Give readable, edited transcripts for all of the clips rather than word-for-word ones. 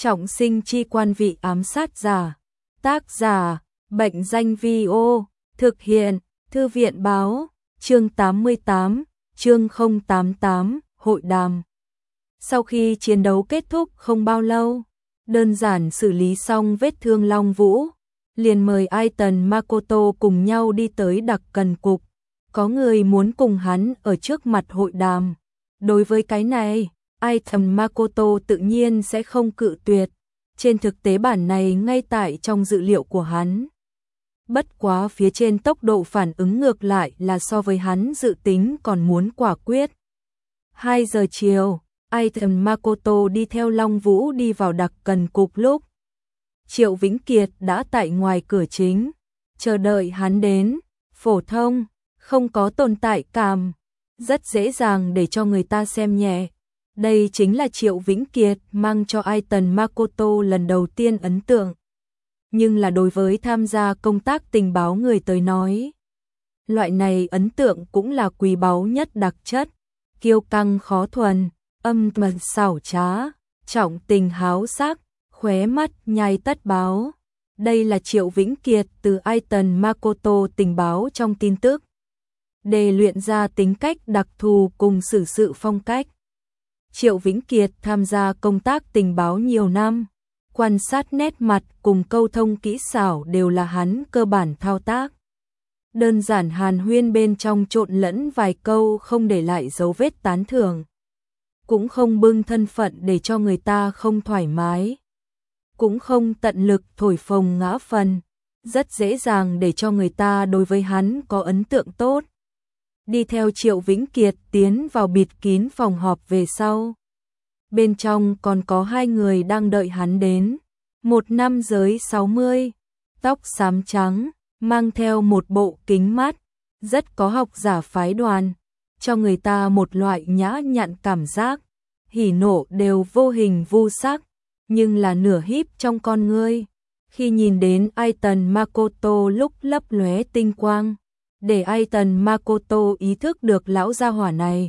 Trọng sinh chi quan vị ám sát giả. Tác giả, Bệnh danh Vi-ô. Thực hiện, Thư viện báo. Chương 88, chương 088, hội đàm. Sau khi chiến đấu kết thúc không bao lâu, đơn giản xử lý xong vết thương Long Vũ, liền mời Aiton Makoto cùng nhau đi tới đặc cần cục. Có người muốn cùng hắn ở trước mặt hội đàm. Đối với cái này, Aiton Makoto tự nhiên sẽ không cự tuyệt. Trên thực tế bản này ngay tại trong dự liệu của hắn. Bất quá phía trên tốc độ phản ứng ngược lại là so với hắn dự tính còn muốn quả quyết. 2 giờ chiều, Aiton Makoto đi theo Long Vũ đi vào đặc cần cục lúc Triệu Vĩnh Kiệt đã tại ngoài cửa chính, chờ đợi hắn đến. Phổ thông, không có tồn tại cảm, rất dễ dàng để cho người ta xem nhẹ. Đây chính là Triệu Vĩnh Kiệt mang cho Aiton Makoto lần đầu tiên ấn tượng. Nhưng là đối với tham gia công tác tình báo người tới nói, loại này ấn tượng cũng là quý báu nhất đặc chất. Kiêu căng khó thuần, âm mật xảo trá, trọng tình háo sắc, khóe mắt nhai tất báo. Đây là Triệu Vĩnh Kiệt từ Aiton Makoto tình báo trong tin tức, để luyện ra tính cách đặc thù cùng xử sự phong cách. Triệu Vĩnh Kiệt tham gia công tác tình báo nhiều năm, quan sát nét mặt cùng câu thông kỹ xảo đều là hắn cơ bản thao tác. Đơn giản hàn huyên bên trong trộn lẫn vài câu không để lại dấu vết tán thưởng, cũng không bưng thân phận để cho người ta không thoải mái, cũng không tận lực thổi phồng ngã phần, rất dễ dàng để cho người ta đối với hắn có ấn tượng tốt. Đi theo Triệu Vĩnh Kiệt tiến vào bịt kín phòng họp về sau. Bên trong còn có 2 người đang đợi hắn đến. Một nam giới 60, tóc xám trắng, mang theo một bộ kính mát, rất có học giả phái đoàn, cho người ta một loại nhã nhặn cảm giác, hỉ nộ đều vô hình vô sắc, nhưng là nửa híp trong con ngươi. Khi nhìn đến Aiton Makoto lúc lấp lóe tinh quang, để Aiton Makoto ý thức được lão gia hỏa này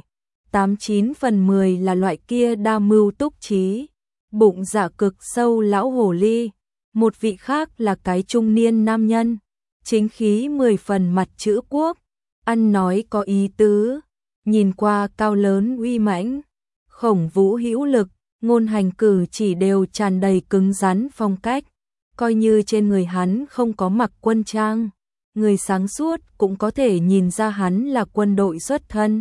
89 phần 10 là loại kia đa mưu túc trí, bụng dạ cực sâu lão hồ ly. Một vị khác là cái trung niên nam nhân, chính khí 10 phần mặt chữ quốc, ăn nói có ý tứ, nhìn qua cao lớn uy mãnh, khổng vũ hữu lực, ngôn hành cử chỉ đều tràn đầy cứng rắn phong cách. Coi như trên người hắn không có mặc quân trang, người sáng suốt cũng có thể nhìn ra hắn là quân đội xuất thân.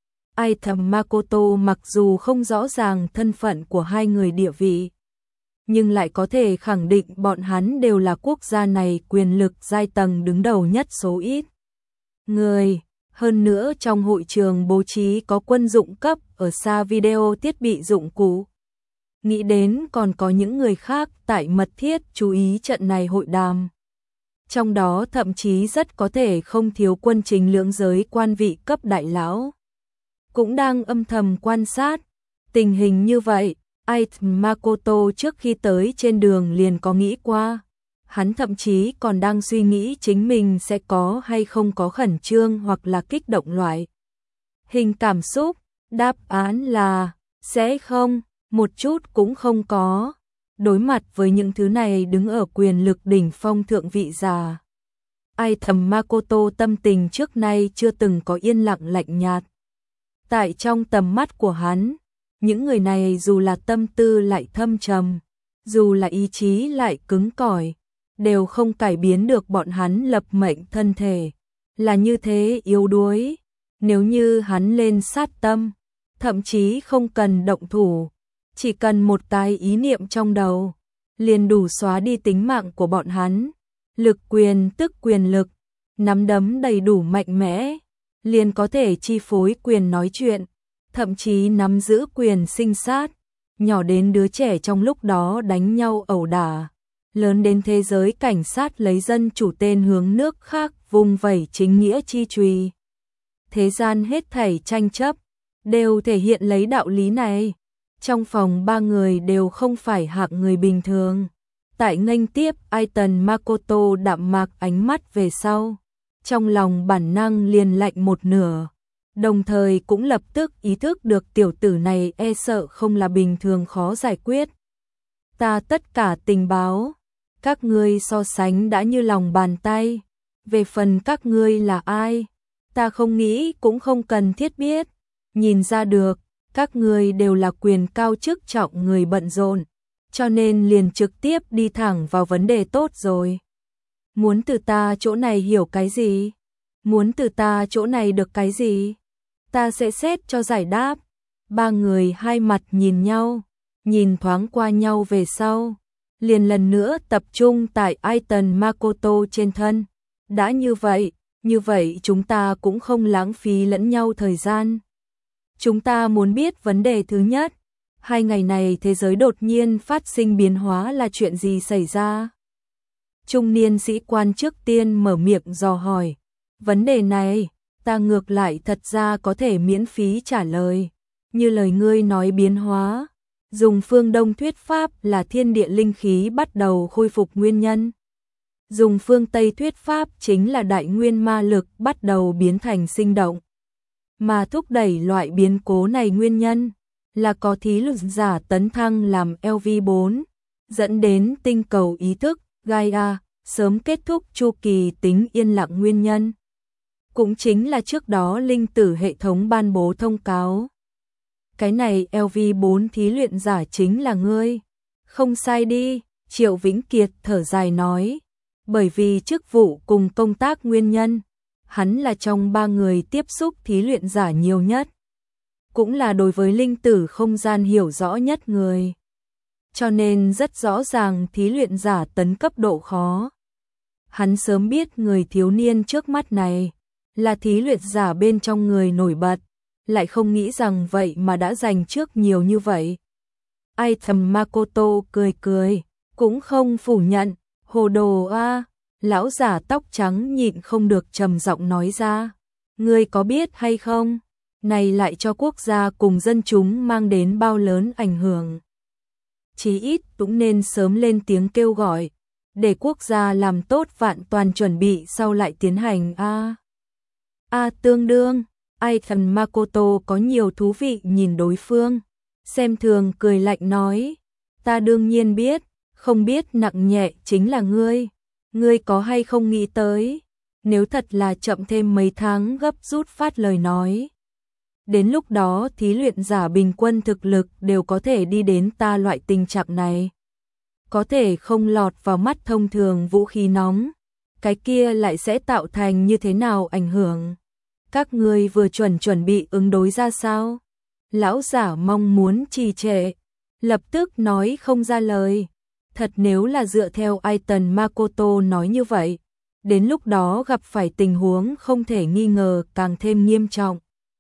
Aiton Makoto mặc dù không rõ ràng thân phận của 2 người địa vị, nhưng lại có thể khẳng định bọn hắn đều là quốc gia này quyền lực giai tầng đứng đầu nhất số ít người. Hơn nữa trong hội trường bố trí có quân dụng cấp ở xa video thiết bị dụng cụ. Nghĩ đến còn có những người khác tại mật thiết chú ý trận này hội đàm. Trong đó thậm chí rất có thể không thiếu quân chính lưỡng giới quan vị cấp đại lão, cũng đang âm thầm quan sát. Tình hình như vậy, Aiton Makoto trước khi tới trên đường liền có nghĩ qua. Hắn thậm chí còn đang suy nghĩ chính mình sẽ có hay không có khẩn trương hoặc là kích động loại hình cảm xúc. Đáp án là sẽ không, một chút cũng không có. Đối mặt với những thứ này đứng ở quyền lực đỉnh phong thượng vị giả, Aiton Makoto tâm tình trước nay chưa từng có yên lặng lạnh nhạt. Tại trong tầm mắt của hắn, những người này dù là tâm tư lại thâm trầm, dù là ý chí lại cứng cỏi, đều không cải biến được bọn hắn lập mệnh thân thể, là như thế yếu đuối. Nếu như hắn lên sát tâm, thậm chí không cần động thủ, chỉ cần một cái ý niệm trong đầu, liền đủ xóa đi tính mạng của bọn hắn. Lực quyền tức quyền lực, nắm đấm đầy đủ mạnh mẽ, liền có thể chi phối quyền nói chuyện, thậm chí nắm giữ quyền sinh sát, nhỏ đến đứa trẻ trong lúc đó đánh nhau ẩu đả, lớn đến thế giới cảnh sát lấy dân chủ tên hướng nước khác vung vẩy chính nghĩa chi chùy. Thế gian hết thảy tranh chấp đều thể hiện lấy đạo lý này. Trong phòng 3 người đều không phải hạng người bình thường. Tại nghênh tiếp Aiton Makoto đạm mạc ánh mắt về sau, trong lòng bản năng liền lạnh một nửa, đồng thời cũng lập tức ý thức được tiểu tử này e sợ không là bình thường khó giải quyết. ta tất cả tình báo, các ngươi so sánh đã như lòng bàn tay. Về phần các ngươi là ai, ta không nghĩ cũng không cần thiết biết. Nhìn ra được, các ngươi đều là quyền cao chức trọng người bận rộn, cho nên liền trực tiếp đi thẳng vào vấn đề tốt rồi. Muốn từ ta chỗ này hiểu cái gì? Muốn từ ta chỗ này được cái gì? Ta sẽ xét cho giải đáp. Ba người hai mặt nhìn nhau, nhìn thoáng qua nhau về sau, liền lần nữa tập trung tại Aiton Makoto trên thân. Đã như vậy chúng ta cũng không lãng phí lẫn nhau thời gian. Chúng ta muốn biết vấn đề thứ nhất, 2 ngày này thế giới đột nhiên phát sinh biến hóa là chuyện gì xảy ra? Trung niên sĩ quan trước tiên mở miệng dò hỏi. Vấn đề này, ta ngược lại thật ra có thể miễn phí trả lời. Như lời ngươi nói biến hóa, dùng phương Đông thuyết pháp là thiên địa linh khí bắt đầu khôi phục nguyên nhân. Dùng phương Tây thuyết pháp chính là đại nguyên ma lực bắt đầu biến thành sinh động. Mà thúc đẩy loại biến cố này nguyên nhân là có thí luyện giả tấn thăng làm LV4, dẫn đến tinh cầu ý thức, Gaia, sớm kết thúc chu kỳ tính yên lặng nguyên nhân. Cũng chính là trước đó linh tử hệ thống ban bố thông cáo. Cái này LV4 thí luyện giả chính là ngươi. Không sai đi, Triệu Vĩnh Kiệt thở dài nói. Bởi vì chức vụ cùng công tác nguyên nhân, hắn là trong 3 người tiếp xúc thí luyện giả nhiều nhất. Cũng là đối với linh tử không gian hiểu rõ nhất người. Cho nên rất rõ ràng thí luyện giả tấn cấp độ khó. Hắn sớm biết người thiếu niên trước mắt này là thí luyện giả bên trong người nổi bật, lại không nghĩ rằng vậy mà đã giành trước nhiều như vậy. Aiton Makoto cười cười, cũng không phủ nhận, hồ đồ a. Lão giả tóc trắng nhịn không được trầm giọng nói ra. Ngươi có biết hay không? Này lại cho quốc gia cùng dân chúng mang đến bao lớn ảnh hưởng. Chí ít cũng nên sớm lên tiếng kêu gọi, để quốc gia làm tốt vạn toàn chuẩn bị sau lại tiến hành tương đương. Aiton Makoto có nhiều thú vị nhìn đối phương, xem thường cười lạnh nói. Ta đương nhiên biết, không biết nặng nhẹ chính là ngươi. Ngươi có hay không nghĩ tới, nếu thật là chậm thêm mấy tháng gấp rút phát lời nói. Đến lúc đó thí luyện giả bình quân thực lực đều có thể đi đến ta loại tình trạng này. Có thể không lọt vào mắt thông thường vũ khí nóng, cái kia lại sẽ tạo thành như thế nào ảnh hưởng? Các ngươi vừa chuẩn bị ứng đối ra sao? Lão giả mong muốn trì trệ, lập tức nói không ra lời. Thật nếu là dựa theo Aiton Makoto nói như vậy, đến lúc đó gặp phải tình huống không thể nghi ngờ càng thêm nghiêm trọng.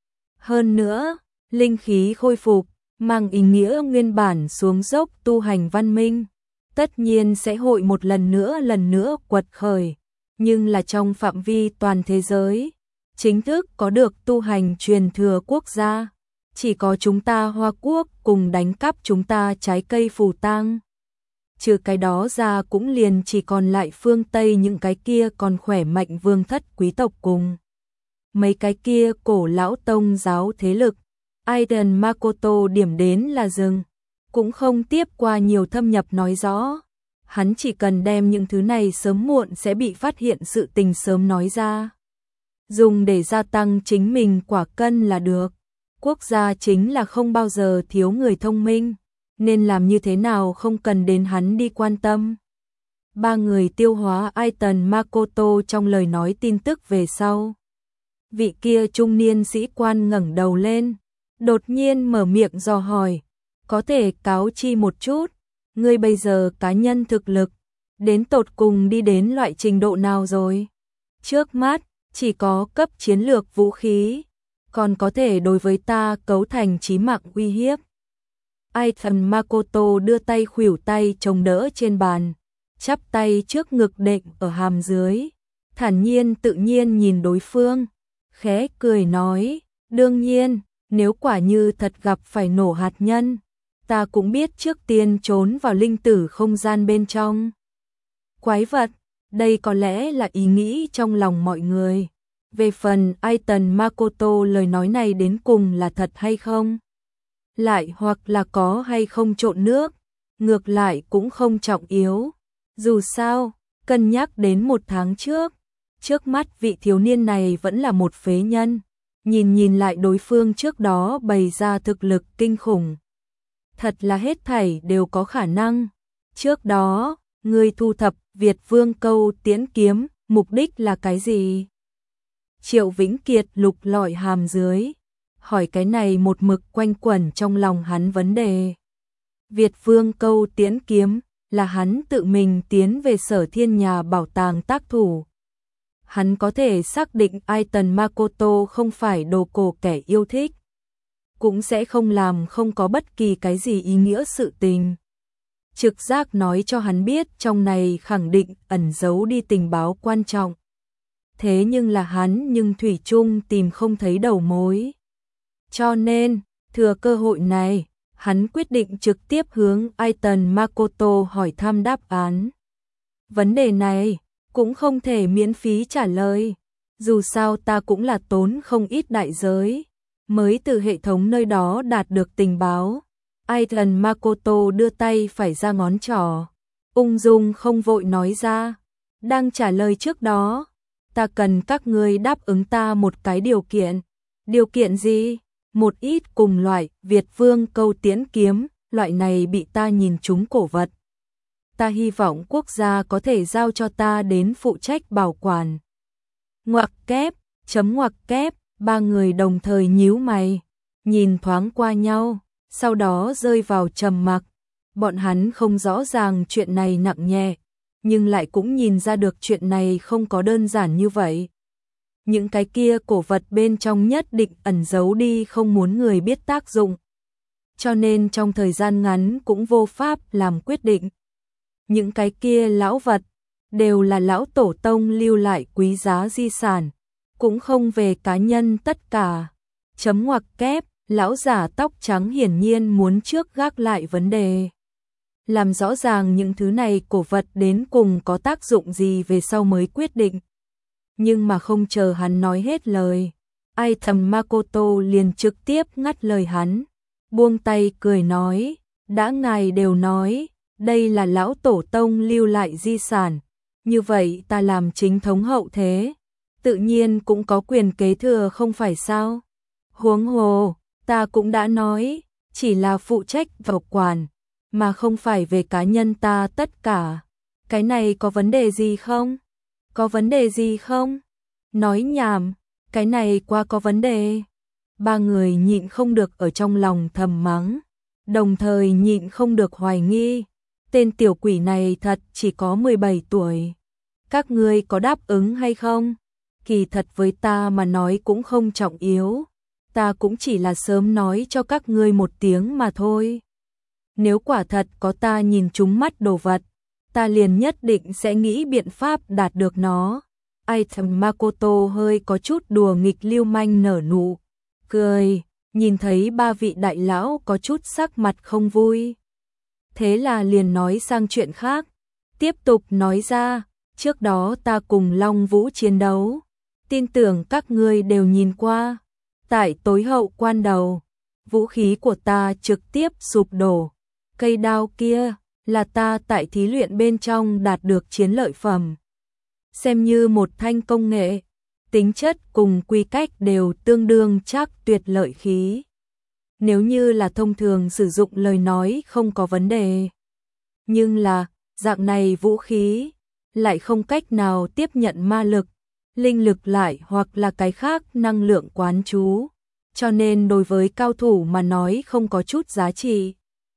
Hơn nữa, linh khí khôi phục, mang ý nghĩa nguyên bản xuống dốc tu hành văn minh, tất nhiên sẽ hội một lần nữa quật khởi, nhưng là trong phạm vi toàn thế giới, chính thức có được tu hành truyền thừa quốc gia, chỉ có chúng ta Hoa Quốc cùng đánh cắp chúng ta trái cây phù tang. Trừ cái đó ra cũng liền chỉ còn lại phương Tây những cái kia còn khỏe mạnh vương thất quý tộc cùng mấy cái kia cổ lão tông giáo thế lực. Aiton Makoto điểm đến là dừng, cũng không tiếp qua nhiều thâm nhập nói rõ. Hắn chỉ cần đem những thứ này sớm muộn sẽ bị phát hiện sự tình sớm nói ra, dùng để gia tăng chính mình quả cân là được. Quốc gia chính là không bao giờ thiếu người thông minh, nên làm như thế nào không cần đến hắn đi quan tâm. 3 người tiêu hóa Aiton Makoto trong lời nói tin tức về sau. Vị kia trung niên sĩ quan ngẩng đầu lên, đột nhiên mở miệng dò hỏi, có thể cáo chi một chút, ngươi bây giờ cá nhân thực lực, đến tột cùng đi đến loại trình độ nào rồi? Trước mắt, chỉ có cấp chiến lược vũ khí, còn có thể đối với ta cấu thành chí mạng uy hiếp. Aiton Makoto đưa tay khuỷu tay chống đỡ trên bàn, chắp tay trước ngực đệm ở hàm dưới, thản nhiên tự nhiên nhìn đối phương, khẽ cười nói, đương nhiên, nếu quả như thật gặp phải nổ hạt nhân, ta cũng biết trước tiên trốn vào linh tử không gian bên trong. Quái vật, đây có lẽ là ý nghĩ trong lòng mọi người. Về phần Aiton Makoto lời nói này đến cùng là thật hay không? Lại hoặc là có hay không trộn nước, ngược lại cũng không trọng yếu. Dù sao, cân nhắc đến 1 tháng trước mắt vị thiếu niên này vẫn là một phế nhân. Nhìn lại đối phương trước đó bày ra thực lực kinh khủng. Thật là hết thảy đều có khả năng. Trước đó, ngươi thu thập Việt Vương Câu Tiễn kiếm, mục đích là cái gì? Triệu Vĩnh Kiệt lục lọi hàm dưới, hỏi cái này một mực quanh quẩn trong lòng hắn vấn đề. Việt Vương Câu Tiễn kiếm là hắn tự mình tiến về Sở Thiên Nhà bảo tàng tác thủ. Hắn có thể xác định Aiton Makoto không phải đồ cổ kẻ yêu thích, cũng sẽ không làm không có bất kỳ cái gì ý nghĩa sự tình. Trực giác nói cho hắn biết trong này khẳng định ẩn giấu đi tình báo quan trọng. Thế nhưng là hắn thủy chung tìm không thấy đầu mối. Cho nên, thừa cơ hội này, hắn quyết định trực tiếp hướng Aiton Makoto hỏi thăm đáp án. Vấn đề này cũng không thể miễn phí trả lời. Dù sao ta cũng là tốn không ít đại giới mới từ hệ thống nơi đó đạt được tình báo. Aiton Makoto đưa tay phải ra ngón trỏ, ung dung không vội nói ra. Đang trả lời trước đó, ta cần các ngươi đáp ứng ta một cái điều kiện. Điều kiện gì? Một ít cùng loại Việt Vương Câu Tiễn kiếm, loại này bị ta nhìn trúng cổ vật. Ta hy vọng quốc gia có thể giao cho ta đến phụ trách bảo quản. Ngoặc kép, chấm ngoặc kép, ba người đồng thời nhíu mày, nhìn thoáng qua nhau, sau đó rơi vào trầm mặc. Bọn hắn không rõ ràng chuyện này nặng nhẹ, nhưng lại cũng nhìn ra được chuyện này không có đơn giản như vậy. Những cái kia cổ vật bên trong nhất định ẩn giấu đi không muốn người biết tác dụng. Cho nên trong thời gian ngắn cũng vô pháp làm quyết định. Những cái kia lão vật đều là lão tổ tông lưu lại quý giá di sản, cũng không về cá nhân tất cả. Chấm ngoặc kép, lão giả tóc trắng hiển nhiên muốn trước gác lại vấn đề. Làm rõ ràng những thứ này cổ vật đến cùng có tác dụng gì về sau mới quyết định. Nhưng mà không chờ hắn nói hết lời, Aiton Makoto liền trực tiếp ngắt lời hắn, buông tay cười nói, đã ngài đều nói, đây là lão tổ tông lưu lại di sản, như vậy ta làm chính thống hậu thế, tự nhiên cũng có quyền kế thừa không phải sao? Huống hồ, ta cũng đã nói, chỉ là phụ trách bảo quản, mà không phải về cá nhân ta tất cả. Cái này có vấn đề gì không? Có vấn đề gì không? Nói nhảm, cái này quá có vấn đề. Ba người nhịn không được ở trong lòng thầm mắng, đồng thời nhịn không được hoài nghi. Tên tiểu quỷ này thật chỉ có 17 tuổi. Các ngươi có đáp ứng hay không? Kỳ thật với ta mà nói cũng không trọng yếu. Ta cũng chỉ là sớm nói cho các ngươi một tiếng mà thôi. Nếu quả thật có ta nhìn trúng mắt đồ vật, ta liền nhất định sẽ nghĩ biện pháp đạt được nó. Aiton Makoto hơi có chút đùa nghịch lưu manh nở nụ cười, nhìn thấy ba vị đại lão có chút sắc mặt không vui. Thế là liền nói sang chuyện khác, tiếp tục nói ra, trước đó ta cùng Long Vũ chiến đấu, tin tưởng các ngươi đều nhìn qua. Tại tối hậu quan đầu, vũ khí của ta trực tiếp sụp đổ. Cây đao kia là ta tại thí luyện bên trong đạt được chiến lợi phẩm. Xem như một thanh công nghệ, tính chất cùng quy cách đều tương đương chắc tuyệt lợi khí. Nếu như là thông thường sử dụng lời nói không có vấn đề. Nhưng là, dạng này vũ khí, lại không cách nào tiếp nhận ma lực, linh lực lại hoặc là cái khác năng lượng quán chú. Cho nên đối với cao thủ mà nói không có chút giá trị.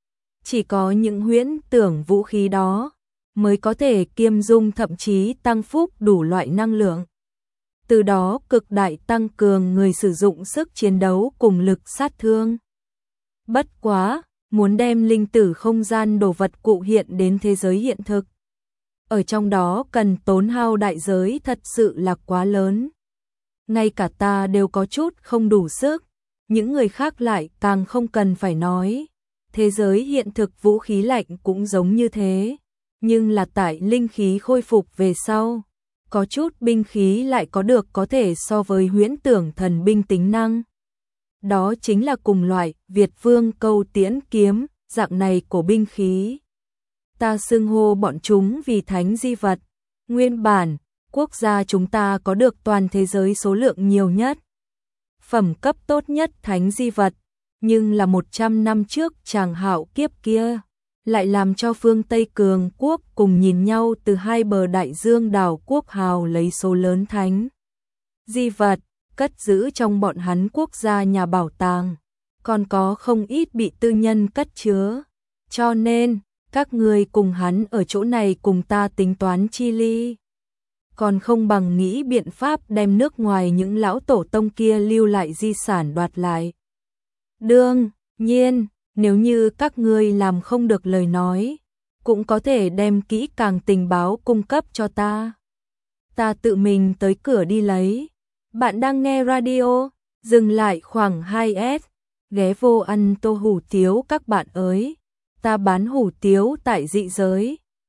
Chỉ có những huyễn tưởng vũ khí đó mới có thể kiêm dung thậm chí tăng phúc đủ loại năng lượng. Từ đó cực đại tăng cường người sử dụng sức chiến đấu cùng lực sát thương. Bất quá, muốn đem linh tử không gian đồ vật cụ hiện đến thế giới hiện thực. Ở trong đó cần tốn hao đại giới thật sự là quá lớn. Ngay cả ta đều có chút không đủ sức, những người khác lại càng không cần phải nói. Thế giới hiện thực vũ khí lạnh cũng giống như thế, nhưng là tại linh khí khôi phục về sau, có chút binh khí lại có được có thể so với huyễn tưởng thần binh tính năng. Đó chính là cùng loại Việt Vương Câu Tiễn kiếm, dạng này của binh khí. ta xưng hô bọn chúng vì thánh di vật. Nguyên bản, quốc gia chúng ta có được toàn thế giới số lượng nhiều nhất, phẩm cấp tốt nhất thánh di vật, nhưng là 100 năm trước chàng hạo kiếp kia lại làm cho phương Tây cường quốc cùng nhìn nhau từ hai bờ đại dương đảo quốc hào lấy số lớn thánh di vật, cất giữ trong bọn hắn quốc gia nhà bảo tàng, còn có không ít bị tư nhân cất chứa. Cho nên, các người cùng hắn ở chỗ này cùng ta tính toán chi ly. Còn không bằng nghĩ biện pháp đem nước ngoài những lão tổ tông kia lưu lại di sản đoạt lại. Đương nhiên, nếu như các ngươi làm không được lời nói, cũng có thể đem kỹ càng tình báo cung cấp cho ta. Ta tự mình tới cửa đi lấy. Bạn đang nghe radio, dừng lại khoảng 2S, ghé vô ăn tô hủ tiếu các bạn ơi. Ta bán hủ tiếu tại dị giới.